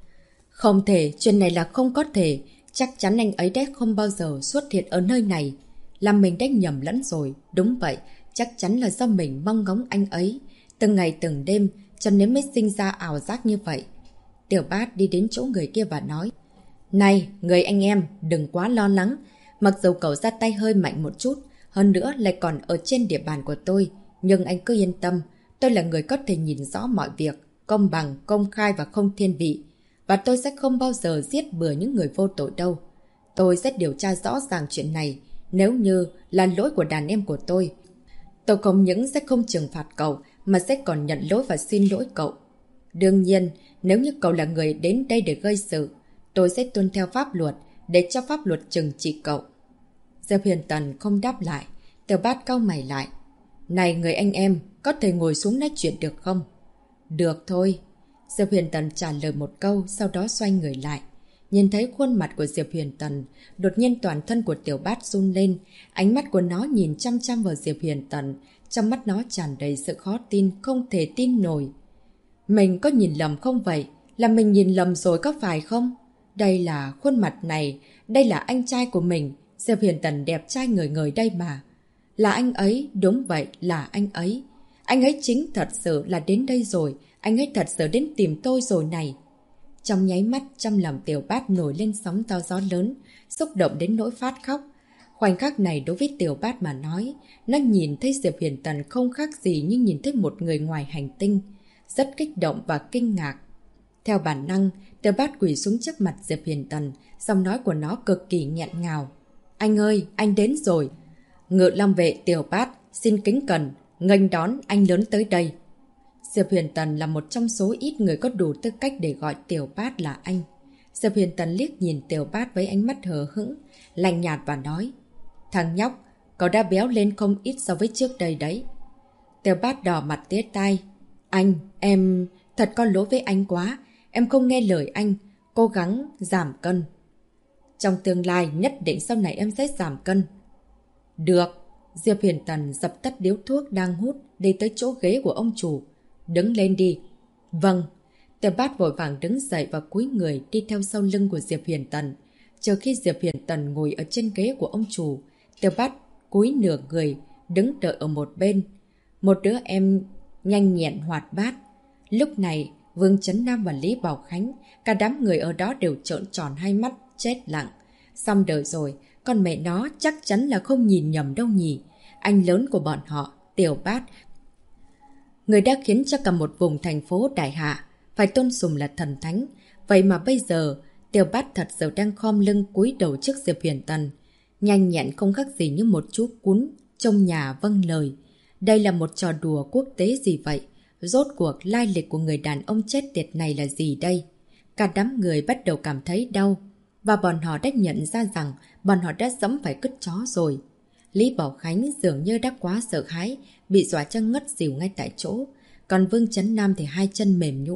Không thể, chuyện này là không có thể. Chắc chắn anh ấy đã không bao giờ xuất hiện ở nơi này. Làm mình đã nhầm lẫn rồi. Đúng vậy, chắc chắn là do mình mong ngóng anh ấy. Từng ngày từng đêm, cho nên mới sinh ra ảo giác như vậy. Tiểu Bát đi đến chỗ người kia và nói. Này, người anh em, đừng quá lo lắng. Mặc dù cậu ra tay hơi mạnh một chút, hơn nữa lại còn ở trên địa bàn của tôi. Nhưng anh cứ yên tâm, tôi là người có thể nhìn rõ mọi việc, công bằng, công khai và không thiên vị. Và tôi sẽ không bao giờ giết bừa những người vô tội đâu. Tôi sẽ điều tra rõ ràng chuyện này. Nếu như là lỗi của đàn em của tôi không những sẽ không trừng phạt cậu, mà sẽ còn nhận lỗi và xin lỗi cậu. Đương nhiên, nếu như cậu là người đến đây để gây sự, tôi sẽ tuân theo pháp luật để cho pháp luật trừng trị cậu. Diệp Huyền Tần không đáp lại. Tiểu Bát cau mày lại. Này người anh em, có thể ngồi xuống nói chuyện được không? Được thôi. Diệp Huyền Tần trả lời một câu, sau đó xoay người lại. Nhìn thấy khuôn mặt của Diệp Huyền Tần, đột nhiên toàn thân của Tiểu Bát run lên. Ánh mắt của nó nhìn chăm chăm vào Diệp Huyền Tần. Trong mắt nó tràn đầy sự khó tin, không thể tin nổi. Mình có nhìn lầm không vậy? Là mình nhìn lầm rồi có phải không? Đây là khuôn mặt này, đây là anh trai của mình. Diệp Huyền Tần đẹp trai ngời ngời đây mà. Là anh ấy, đúng vậy, là anh ấy. Anh ấy chính thật sự là đến đây rồi. Anh ấy thật sự đến tìm tôi rồi này. Trong nháy mắt, trong lòng Tiểu Bát nổi lên sóng to gió lớn, xúc động đến nỗi phát khóc. Khoảnh khắc này đối với Tiểu Bát mà nói, nó nhìn thấy Diệp Huyền Tần không khác gì như nhìn thấy một người ngoài hành tinh. Rất kích động và kinh ngạc. Theo bản năng, Tiểu Bát quỳ xuống trước mặt Diệp Huyền Tần, giọng nói của nó cực kỳ nghẹn ngào. Anh ơi, anh đến rồi. Ngự Long vệ Tiểu Bát, xin kính cẩn, nghênh đón anh lớn tới đây. Diệp Huyền Tần là một trong số ít người có đủ tư cách để gọi Tiểu Bát là anh. Diệp Huyền Tần liếc nhìn Tiểu Bát với ánh mắt hờ hững, lạnh nhạt và nói. Thằng nhóc, cậu đã béo lên không ít so với trước đây đấy. Tiểu Bát đỏ mặt tía tai. Anh, em... Thật có lỗi với anh quá. Em không nghe lời anh. Cố gắng giảm cân. Trong tương lai nhất định sau này em sẽ giảm cân. Được. Diệp Huyền Tần dập tắt điếu thuốc đang hút, đi tới chỗ ghế của ông chủ. Đứng lên đi. Vâng. Tiểu Bát vội vàng đứng dậy và cúi người đi theo sau lưng của Diệp Huyền Tần. Chờ khi Diệp Huyền Tần ngồi ở trên ghế của ông chủ, Tiểu Bát cúi nửa người, đứng đợi ở một bên. Một đứa em nhanh nhẹn hoạt bát. Lúc này, Vương Chấn Nam và Lý Bảo Khánh, cả đám người ở đó đều trợn tròn hai mắt, chết lặng. Xong đời rồi, con mẹ nó chắc chắn là không nhìn nhầm đâu nhỉ. Anh lớn của bọn họ, Tiểu Bát, người đã khiến cho cả một vùng thành phố Đại Hạ phải tôn sùng là thần thánh. Vậy mà bây giờ, Tiểu Bát thật sự đang khom lưng cúi đầu trước Diệp Huyền Tần. Nhanh nhẹn không khác gì như một chú cún trong nhà vâng lời. Đây là một trò đùa quốc tế gì vậy? Rốt cuộc lai lịch của người đàn ông chết tiệt này là gì đây? Cả đám người bắt đầu cảm thấy đau. Và bọn họ đã nhận ra rằng bọn họ đã dẫm phải cứt chó rồi. Lý Bảo Khánh dường như đã quá sợ hãi, bị dọa cho ngất xỉu ngay tại chỗ. Còn Vương Chấn Nam thì hai chân mềm nhũn,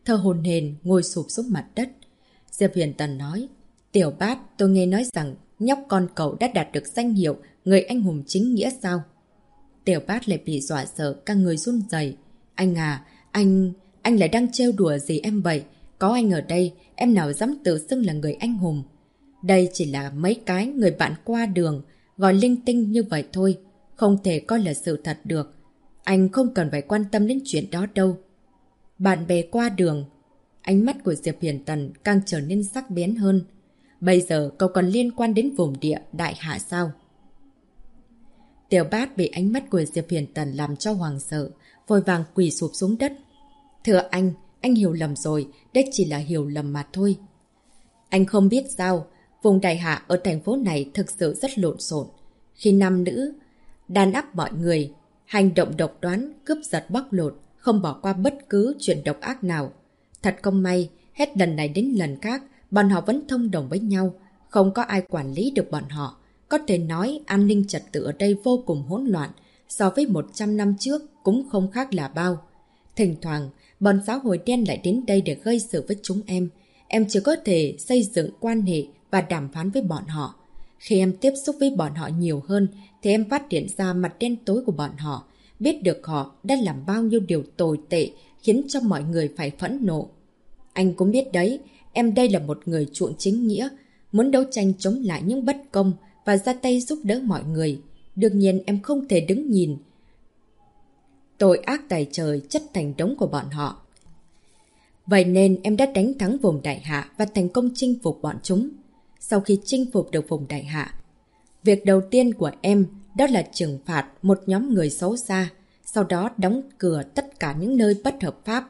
thở hổn hển ngồi sụp xuống mặt đất. Diệp Huyền Tần nói, Tiểu Bát, tôi nghe nói rằng nhóc con cậu đã đạt được danh hiệu người anh hùng chính nghĩa sao? Tiểu Bát lại bị dọa sợ, các người run rẩy. Anh à, anh lại đang trêu đùa gì em vậy? Có anh ở đây, em nào dám tự xưng là người anh hùng. Đây chỉ là mấy cái người bạn qua đường, gọi linh tinh như vậy thôi, không thể coi là sự thật được. Anh không cần phải quan tâm đến chuyện đó đâu. Bạn bè qua đường. Ánh mắt của Diệp Huyền Tần càng trở nên sắc bén hơn. Bây giờ cậu còn liên quan đến vùng địa Đại Hạ sao? Tiểu Bát bị ánh mắt của Diệp Huyền Tần làm cho hoàng sợ, vội vàng quỳ sụp xuống đất. Thưa anh hiểu lầm rồi, đây chỉ là hiểu lầm mà thôi. Anh không biết sao, vùng Đại Hạ ở thành phố này thực sự rất lộn xộn. Khi nam nữ đàn áp mọi người, hành động độc đoán, cướp giật bóc lột, không bỏ qua bất cứ chuyện độc ác nào. Thật không may, hết lần này đến lần khác, bọn họ vẫn thông đồng với nhau, không có ai quản lý được bọn họ. Có thể nói an ninh trật tự ở đây vô cùng hỗn loạn, so với 100 năm trước cũng không khác là bao. Thỉnh thoảng, bọn xã hội đen lại đến đây để gây sự với chúng em. Em chỉ có thể xây dựng quan hệ và đàm phán với bọn họ. Khi em tiếp xúc với bọn họ nhiều hơn, thì em phát hiện ra mặt đen tối của bọn họ, biết được họ đã làm bao nhiêu điều tồi tệ khiến cho mọi người phải phẫn nộ. Anh cũng biết đấy, em đây là một người chuộng chính nghĩa, muốn đấu tranh chống lại những bất công và ra tay giúp đỡ mọi người. Đương nhiên em không thể đứng nhìn tội ác tày trời chất thành đống của bọn họ. Vậy nên em đã đánh thắng vùng Đại Hạ và thành công chinh phục bọn chúng. Sau khi chinh phục được vùng Đại Hạ, việc đầu tiên của em đó là trừng phạt một nhóm người xấu xa, sau đó đóng cửa tất cả những nơi bất hợp pháp.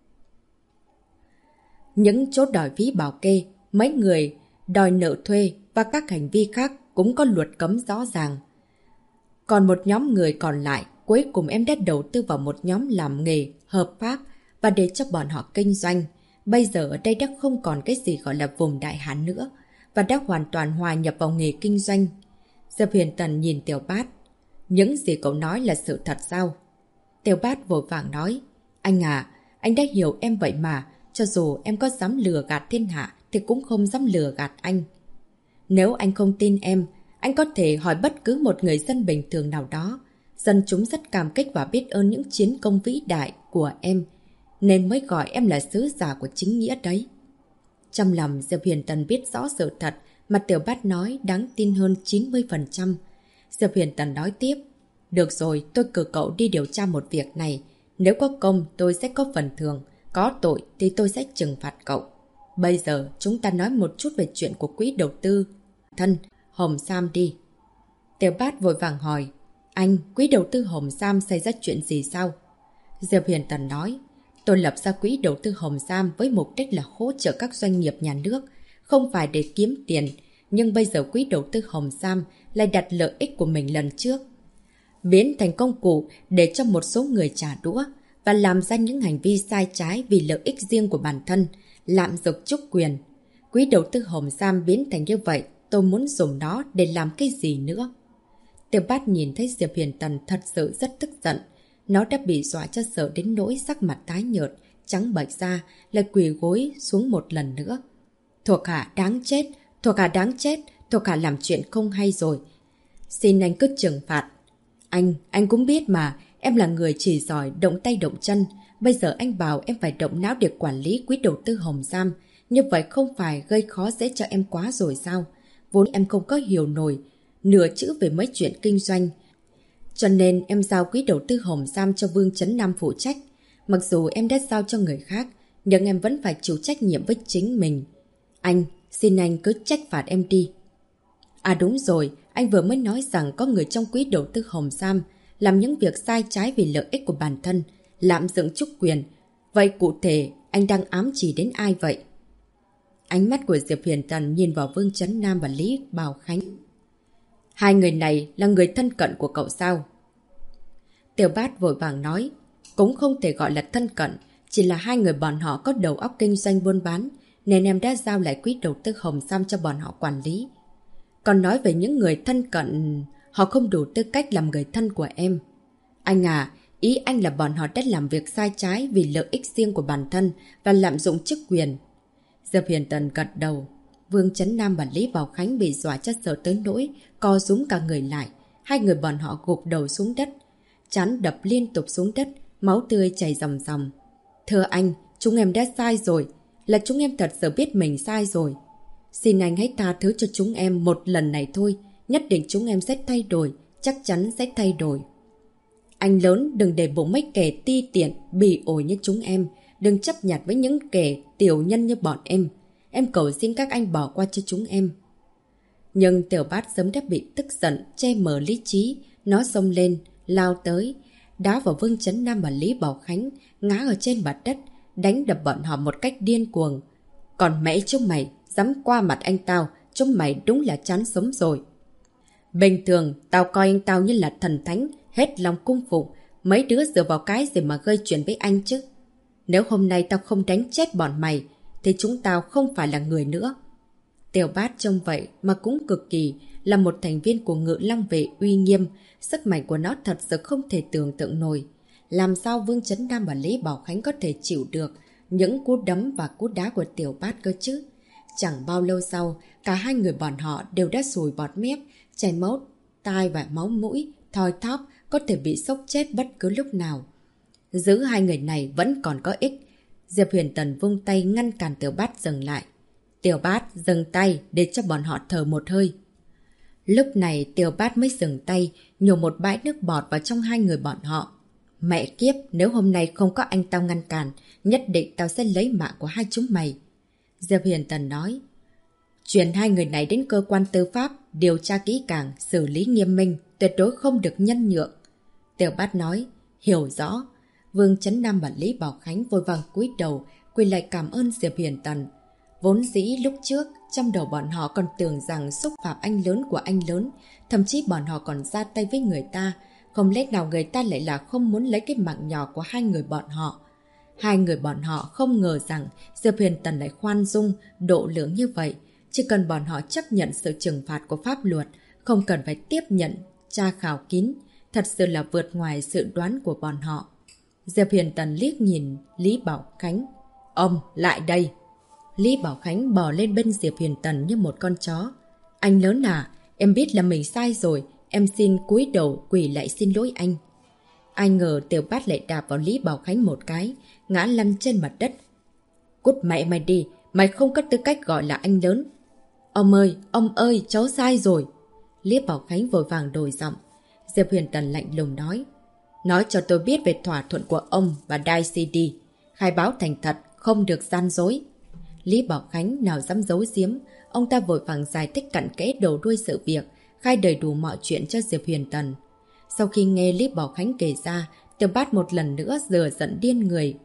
Những chỗ đòi phí bảo kê, mấy người đòi nợ thuê và các hành vi khác cũng có luật cấm rõ ràng. Còn một nhóm người còn lại, cuối cùng em đã đầu tư vào một nhóm làm nghề hợp pháp và để cho bọn họ kinh doanh. Bây giờ ở đây đã không còn cái gì gọi là vùng Đại Hạ nữa và đã hoàn toàn hòa nhập vào nghề kinh doanh. Diệp Huyền Tần nhìn Tiểu Bát. Những gì cậu nói là sự thật sao? Tiểu Bát vội vàng nói. Anh à, anh đã hiểu em vậy mà. Cho dù em có dám lừa gạt thiên hạ thì cũng không dám lừa gạt anh. Nếu anh không tin em, anh có thể hỏi bất cứ một người dân bình thường nào đó. Dân chúng rất cảm kích và biết ơn những chiến công vĩ đại của em, nên mới gọi em là sứ giả của chính nghĩa đấy. Trong lòng Diệp Huyền Tần biết rõ sự thật mà Tiểu Bát nói đáng tin hơn 90%. Diệp Huyền Tần nói tiếp. Được rồi, tôi cử cậu đi điều tra một việc này. Nếu có công tôi sẽ có phần thưởng, có tội thì tôi sẽ trừng phạt cậu. Bây giờ chúng ta nói một chút về chuyện của quỹ đầu tư thân Hồng Sam đi. Tiểu Bát vội vàng hỏi. Anh, quỹ đầu tư Hồng Sam xảy ra chuyện gì sao? Diệp Huyền Tần nói. Tôi lập ra quỹ đầu tư Hồng Sam với mục đích là hỗ trợ các doanh nghiệp nhà nước, không phải để kiếm tiền. Nhưng bây giờ quỹ đầu tư Hồng Sam lại đặt lợi ích của mình lần trước, biến thành công cụ để cho một số người trả đũa và làm ra những hành vi sai trái vì lợi ích riêng của bản thân, lạm dụng chức quyền. Quỹ đầu tư Hồng Sam biến thành như vậy, tôi muốn dùng nó để làm cái gì nữa? Tiểu Bát nhìn thấy Diệp Huyền Tần thật sự rất tức giận. Nó đã bị dọa cho sợ đến nỗi sắc mặt tái nhợt, trắng bệch ra, lại quỳ gối xuống một lần nữa. Thuộc hạ đáng chết, thuộc hạ đáng chết, thuộc hạ làm chuyện không hay rồi. Xin anh cứ trừng phạt. Anh cũng biết mà, em là người chỉ giỏi động tay động chân. Bây giờ anh bảo em phải động não để quản lý quỹ đầu tư Hồng Sam. Như vậy không phải gây khó dễ cho em quá rồi sao? Vốn em không có hiểu nổi nửa chữ về mấy chuyện kinh doanh. Cho nên em giao quỹ đầu tư Hồng Sam cho Vương Chấn Nam phụ trách. Mặc dù em đã giao cho người khác, nhưng em vẫn phải chịu trách nhiệm với chính mình. Anh, xin anh cứ trách phạt em đi. À đúng rồi, anh vừa mới nói rằng có người trong quỹ đầu tư Hồng Sam làm những việc sai trái vì lợi ích của bản thân, lạm dụng chức quyền. Vậy cụ thể, anh đang ám chỉ đến ai vậy? Ánh mắt của Diệp Huyền Tần nhìn vào Vương Chấn Nam và Lý Bảo Khánh. Hai người này là người thân cận của cậu sao? Tiểu Bát vội vàng nói. Cũng không thể gọi là thân cận, chỉ là hai người bọn họ có đầu óc kinh doanh buôn bán, nên em đã giao lại quỹ đầu tư Hồng Sam cho bọn họ quản lý. Còn nói về những người thân cận, họ không đủ tư cách làm người thân của em. Anh à, Ý anh là bọn họ đã làm việc sai trái vì lợi ích riêng của bản thân và lạm dụng chức quyền. Diệp Huyền Tần gật đầu. Vương Chấn Nam và Lý Bảo Khánh bị dọa cho sợ tới nỗi, co rúm cả người lại. Hai người bọn họ gục đầu xuống đất. Trán đập liên tục xuống đất, máu tươi chảy ròng ròng. Thưa anh, chúng em đã sai rồi. Là chúng em thật sự biết mình sai rồi. Xin anh hãy tha thứ cho chúng em một lần này thôi. Nhất định chúng em sẽ thay đổi, chắc chắn sẽ thay đổi. Anh lớn đừng để bụng mấy kẻ ti tiện, bỉ ổi như chúng em. Đừng chấp nhặt với những kẻ tiểu nhân như bọn em. Em cầu xin các anh bỏ qua cho chúng em. Nhưng Tiểu Bát sớm đã bị tức giận, che mờ lý trí. Nó xông lên, lao tới, đá vào Vương Chấn Nam và Lý Bảo Khánh, ngã ở trên mặt đất, đánh đập bọn họ một cách điên cuồng. Còn mẹ chúng mày, dám qua mặt anh tao, chúng mày đúng là chán sống rồi. Bình thường, tao coi anh tao như là thần thánh, hết lòng cung phụng. Mấy đứa dựa vào cái gì mà gây chuyện với anh chứ? Nếu hôm nay tao không đánh chết bọn mày, thì chúng tao không phải là người nữa. Tiểu Bát trông vậy mà cũng cực kỳ là một thành viên của Ngự Long vệ uy nghiêm. Sức mạnh của nó thật sự không thể tưởng tượng nổi. Làm sao Vương Chấn Nam và Lý Bảo Khánh có thể chịu được những cú đấm và cú đá của Tiểu Bát cơ chứ? Chẳng bao lâu sau, cả hai người bọn họ đều đã sùi bọt mép, chảy máu tai và máu mũi, thoi thóp, có thể bị sốc chết bất cứ lúc nào. Giữ hai người này vẫn còn có ích. Diệp Huyền Tần vung tay ngăn cản Tiểu Bát dừng lại. Tiểu Bát dừng tay để cho bọn họ thở một hơi. Lúc này Tiểu Bát mới dừng tay, nhổ một bãi nước bọt vào trong hai người bọn họ. Mẹ kiếp, nếu hôm nay không có anh tao ngăn cản, nhất định tao sẽ lấy mạng của hai chúng mày. Diệp Huyền Tần nói. Chuyển hai người này đến cơ quan tư pháp, điều tra kỹ càng, xử lý nghiêm minh, tuyệt đối không được nhân nhượng. Tiểu Bát nói. Hiểu rõ. Vương Chấn Nam và Lý Bảo Khánh vội vàng cúi đầu, quỳ lại cảm ơn Diệp Huyền Tần. Vốn dĩ lúc trước, trong đầu bọn họ còn tưởng rằng xúc phạm anh lớn của anh lớn, thậm chí bọn họ còn ra tay với người ta. Không lẽ nào người ta lại là không muốn lấy cái mạng nhỏ của hai người bọn họ. Hai người bọn họ không ngờ rằng Diệp Huyền Tần lại khoan dung, độ lượng như vậy. Chỉ cần bọn họ chấp nhận sự trừng phạt của pháp luật, không cần phải tiếp nhận, tra khảo kín, thật sự là vượt ngoài sự đoán của bọn họ. Diệp Huyền Tần liếc nhìn Lý Bảo Khánh. Ông, lại đây! Lý Bảo Khánh bò lên bên Diệp Huyền Tần như một con chó. Anh lớn à, em biết là mình sai rồi, em xin cúi đầu quỳ lại xin lỗi anh. Ai ngờ Tiểu Bát lại đạp vào Lý Bảo Khánh một cái, ngã lăn trên mặt đất. Cút mẹ mày đi, mày không có tư cách gọi là anh lớn. Ông ơi, cháu sai rồi. Lý Bảo Khánh vội vàng đổi giọng. Diệp Huyền Tần lạnh lùng nói. Nói cho tôi biết về thỏa thuận của ông và Daisy đi. Khai báo thành thật, không được gian dối. Lý Bảo Khánh nào dám giấu giếm, ông ta vội vàng giải thích cặn kẽ đầu đuôi sự việc, khai đầy đủ mọi chuyện cho Diệp Huyền Tần. Sau khi nghe Lý Bảo Khánh kể ra, Tiểu Bát một lần nữa dừa giận điên người.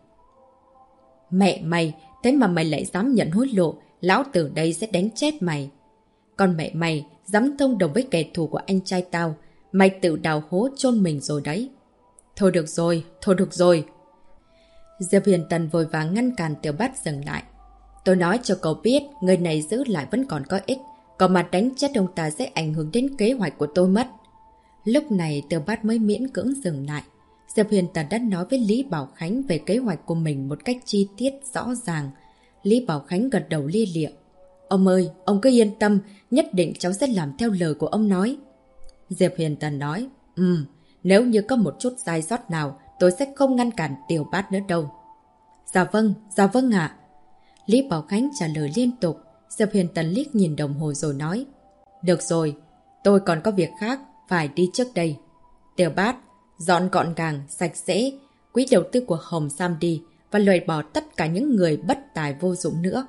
Mẹ mày, thế mà mày lại dám nhận hối lộ, lão tử đây sẽ đánh chết mày. Còn mẹ mày, dám thông đồng với kẻ thù của anh trai tao, mày tự đào hố chôn mình rồi đấy. Thôi được rồi. Diệp Huyền Tần vội vàng ngăn cản Tiểu Bát dừng lại. Tôi nói cho cậu biết, người này giữ lại vẫn còn có ích. Cậu mà đánh chết ông ta sẽ ảnh hưởng đến kế hoạch của tôi mất. Lúc này Tiểu Bát mới miễn cưỡng dừng lại. Diệp Huyền Tần đã nói với Lý Bảo Khánh về kế hoạch của mình một cách chi tiết rõ ràng. Lý Bảo Khánh gật đầu lia lịa. Ông ơi, ông cứ yên tâm, nhất định cháu sẽ làm theo lời của ông nói. Diệp Huyền Tần nói. Nếu như có một chút sai sót nào, tôi sẽ không ngăn cản Tiểu Bát nữa đâu. Dạ vâng ạ. Lý Bảo Khánh trả lời liên tục. Diệp Huyền Tần liếc nhìn đồng hồ rồi nói. Được rồi, tôi còn có việc khác, phải đi trước đây. Tiểu Bát, dọn gọn gàng, sạch sẽ, quỹ đầu tư của Hồng Sam đi và loại bỏ tất cả những người bất tài vô dụng nữa.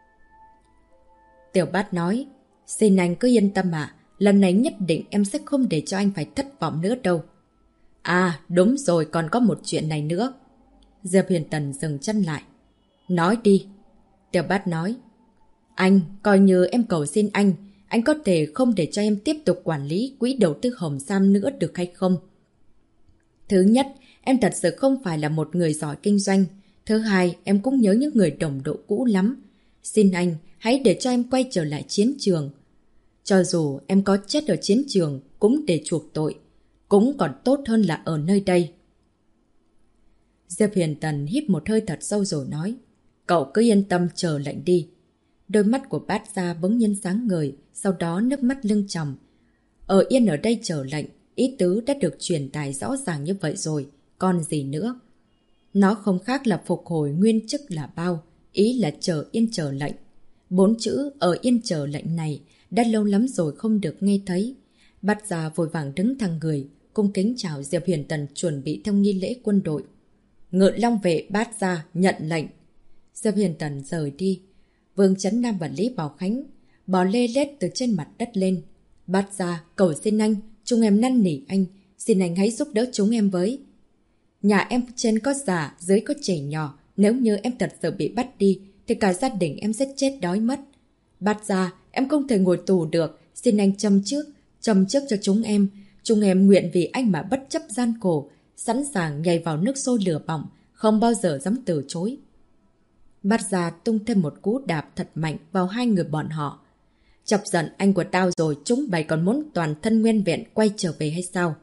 Tiểu Bát nói. Xin anh cứ yên tâm ạ, lần này nhất định em sẽ không để cho anh phải thất vọng nữa đâu. À, đúng rồi, còn có một chuyện này nữa. Diệp Huyền Tần dừng chân lại. Nói đi. Tiểu Bát nói. Anh, coi như em cầu xin anh có thể không để cho em tiếp tục quản lý quỹ đầu tư Hồng Sam nữa được hay không? Thứ nhất, em thật sự không phải là một người giỏi kinh doanh. Thứ hai, em cũng nhớ những người đồng đội cũ lắm. Xin anh, hãy để cho em quay trở lại chiến trường. Cho dù em có chết ở chiến trường, cũng để chuộc tội. Cũng còn tốt hơn là ở nơi đây. Diệp Huyền Tần hít một hơi thật sâu rồi nói. Cậu cứ yên tâm chờ lệnh đi. Đôi mắt của Bát Gia bỗng nhiên sáng ngời, sau đó nước mắt lưng tròng. Yên ở đây chờ lệnh, ý tứ đã được truyền tải rõ ràng như vậy rồi, còn gì nữa? Nó không khác là phục hồi nguyên chức là bao, ý là chờ yên chờ lệnh. 4 chữ ở yên chờ lệnh này đã lâu lắm rồi không được nghe thấy. Bát Gia vội vàng đứng thẳng người, cung kính chào Diệp Huyền Tần chuẩn bị theo nghi lễ quân đội. Ngự Long vệ Bát Gia nhận lệnh. Diệp Huyền Tần rời đi. Vương Chấn Nam và Lý Bảo Khánh bò lê lết từ trên mặt đất lên. Bát Gia, cầu xin anh, chúng em năn nỉ anh, xin anh hãy giúp đỡ chúng em với. Nhà em trên có già, dưới có trẻ nhỏ, nếu như em thật sự bị bắt đi, thì cả gia đình em sẽ chết đói mất. Bát Gia, em không thể ngồi tù được, xin anh châm trước cho chúng em nguyện vì anh mà bất chấp gian khổ, sẵn sàng nhảy vào nước sôi lửa bỏng, không bao giờ dám từ chối. Bát Gia tung thêm một cú đạp thật mạnh vào hai người bọn họ. Chọc giận anh của tao rồi, chúng mày còn muốn toàn thân nguyên vẹn quay trở về hay sao?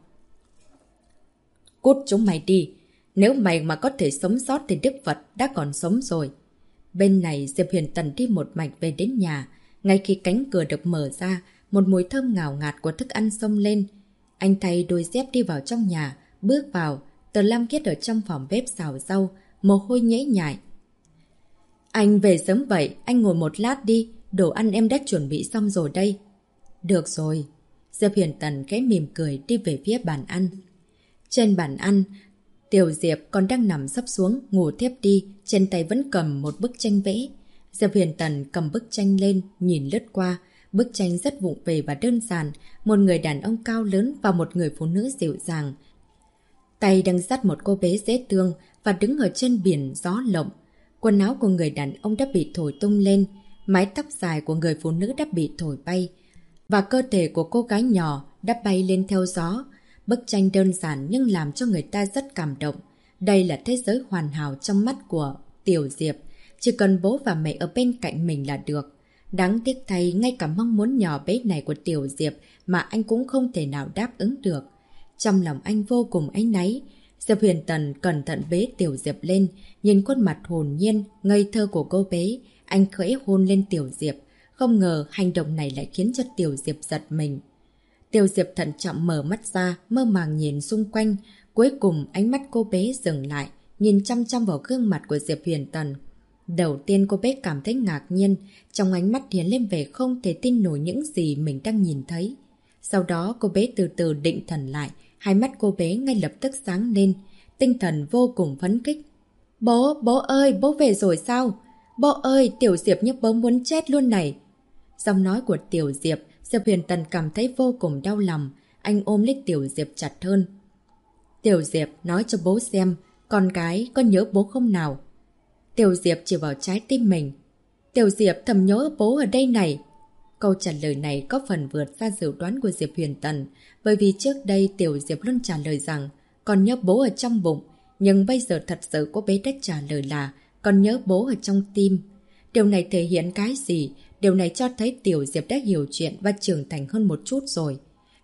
Cút chúng mày đi, nếu mày mà có thể sống sót thì Đức Phật đã còn sống rồi. Bên này Diệp Huyền Tần đi một mạch về đến nhà, ngay khi cánh cửa được mở ra, một mùi thơm ngào ngạt của thức ăn xông lên. Anh thay đôi dép đi vào trong nhà, bước vào, Tờ Lam Kiết ở trong phòng bếp xào rau, mồ hôi nhễ nhại. Anh về sớm vậy, anh ngồi một lát đi, đồ ăn em đã chuẩn bị xong rồi đây. Được rồi. Diệp Huyền Tần khẽ mỉm cười đi về phía bàn ăn. Trên bàn ăn, Tiểu Diệp còn đang nằm sấp xuống, ngủ thiếp đi, trên tay vẫn cầm một bức tranh vẽ. Diệp Huyền Tần cầm bức tranh lên, nhìn lướt qua. Bức tranh rất vụng về và đơn giản, một người đàn ông cao lớn và một người phụ nữ dịu dàng. Tay đang dắt một cô bé dễ thương và đứng ở trên biển gió lộng. Quần áo của người đàn ông đã bị thổi tung lên, mái tóc dài của người phụ nữ đã bị thổi bay, và cơ thể của cô gái nhỏ đã bay lên theo gió. Bức tranh đơn giản nhưng làm cho người ta rất cảm động. Đây là thế giới hoàn hảo trong mắt của Tiểu Diệp, chỉ cần bố và mẹ ở bên cạnh mình là được. Đáng tiếc thay, ngay cả mong muốn nhỏ bé này của Tiểu Diệp mà anh cũng không thể nào đáp ứng được. Trong lòng anh vô cùng áy náy. Diệp Huyền Tần cẩn thận bế Tiểu Diệp lên, nhìn khuôn mặt hồn nhiên, ngây thơ của cô bé. Anh khẽ hôn lên Tiểu Diệp. Không ngờ hành động này lại khiến cho Tiểu Diệp giật mình. Tiểu Diệp thận trọng mở mắt ra, mơ màng nhìn xung quanh. Cuối cùng ánh mắt cô bé dừng lại, nhìn chăm chăm vào gương mặt của Diệp Huyền Tần. Đầu tiên cô bé cảm thấy ngạc nhiên, trong ánh mắt hiện lên vẻ không thể tin nổi những gì mình đang nhìn thấy. Sau đó cô bé từ từ định thần lại, hai mắt cô bé ngay lập tức sáng lên, tinh thần vô cùng phấn khích. Bố ơi, bố về rồi sao? Bố ơi, Tiểu Diệp như bố muốn chết luôn này. Giọng nói của Tiểu Diệp, Diệp Huyền Tần cảm thấy vô cùng đau lòng, anh ôm lấy Tiểu Diệp chặt hơn. Tiểu Diệp nói cho bố xem, con gái có nhớ bố không nào? Tiểu Diệp chỉ vào trái tim mình. Tiểu Diệp thầm nhớ bố ở đây này. Câu trả lời này có phần vượt xa dự đoán của Diệp Huyền Tần, bởi vì trước đây Tiểu Diệp luôn trả lời rằng còn nhớ bố ở trong bụng, nhưng bây giờ thật sự cô bé đã trả lời là còn nhớ bố ở trong tim. Điều này thể hiện cái gì? Điều này cho thấy Tiểu Diệp đã hiểu chuyện và trưởng thành hơn một chút rồi.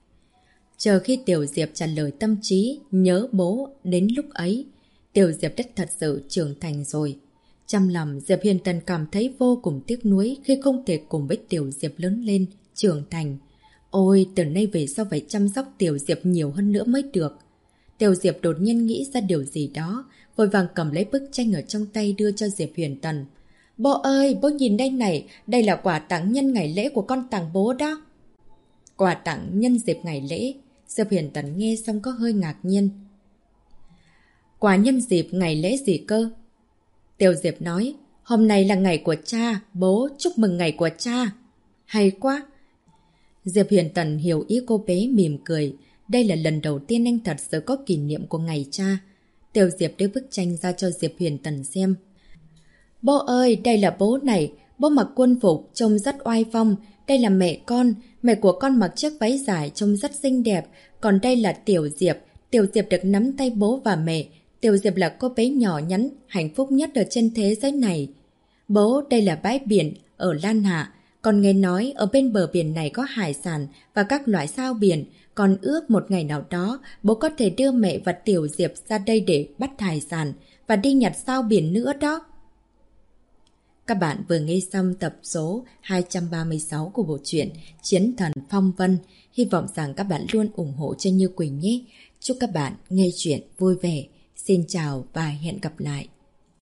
Chờ khi Tiểu Diệp trả lời tâm trí nhớ bố, đến lúc ấy Tiểu Diệp đã thật sự trưởng thành rồi. Trong lòng Diệp Huyền Tần cảm thấy vô cùng tiếc nuối khi không thể cùng với Tiểu Diệp lớn lên, trưởng thành. Ôi, từ nay về sau phải chăm sóc Tiểu Diệp nhiều hơn nữa mới được. Tiểu Diệp đột nhiên nghĩ ra điều gì đó, vội vàng cầm lấy bức tranh ở trong tay đưa cho Diệp Huyền Tần. Bố ơi, bố nhìn đây này, đây là quà tặng nhân ngày lễ của con tặng bố đó. Quà tặng nhân dịp ngày lễ. Diệp Huyền Tần nghe xong có hơi ngạc nhiên. Quà nhân dịp ngày lễ gì cơ? Tiểu Diệp nói, hôm nay là ngày của cha, bố chúc mừng ngày của cha. Hay quá. Diệp Huyền Tần hiểu ý cô bé, mỉm cười. Đây là lần đầu tiên anh thật sự có kỷ niệm của ngày cha. Tiểu Diệp đưa bức tranh ra cho Diệp Huyền Tần xem. Bố ơi, đây là bố này, bố mặc quân phục, trông rất oai phong. Đây là mẹ của con mặc chiếc váy dài trông rất xinh đẹp. Còn đây là Tiểu Diệp được nắm tay bố và mẹ. Tiểu Diệp là cô bé nhỏ nhắn, hạnh phúc nhất ở trên thế giới này. Bố, đây là bãi biển ở Lan Hạ. Còn nghe nói ở bên bờ biển này có hải sản và các loại sao biển, còn ước một ngày nào đó bố có thể đưa mẹ và Tiểu Diệp ra đây để bắt hải sản và đi nhặt sao biển nữa đó. Các bạn vừa nghe xong tập số 236 của bộ truyện Chiến Thần Phong Vân. Hy vọng rằng các bạn luôn ủng hộ cho Như Quỳnh nhé. Chúc các bạn nghe chuyện vui vẻ. Xin chào và hẹn gặp lại.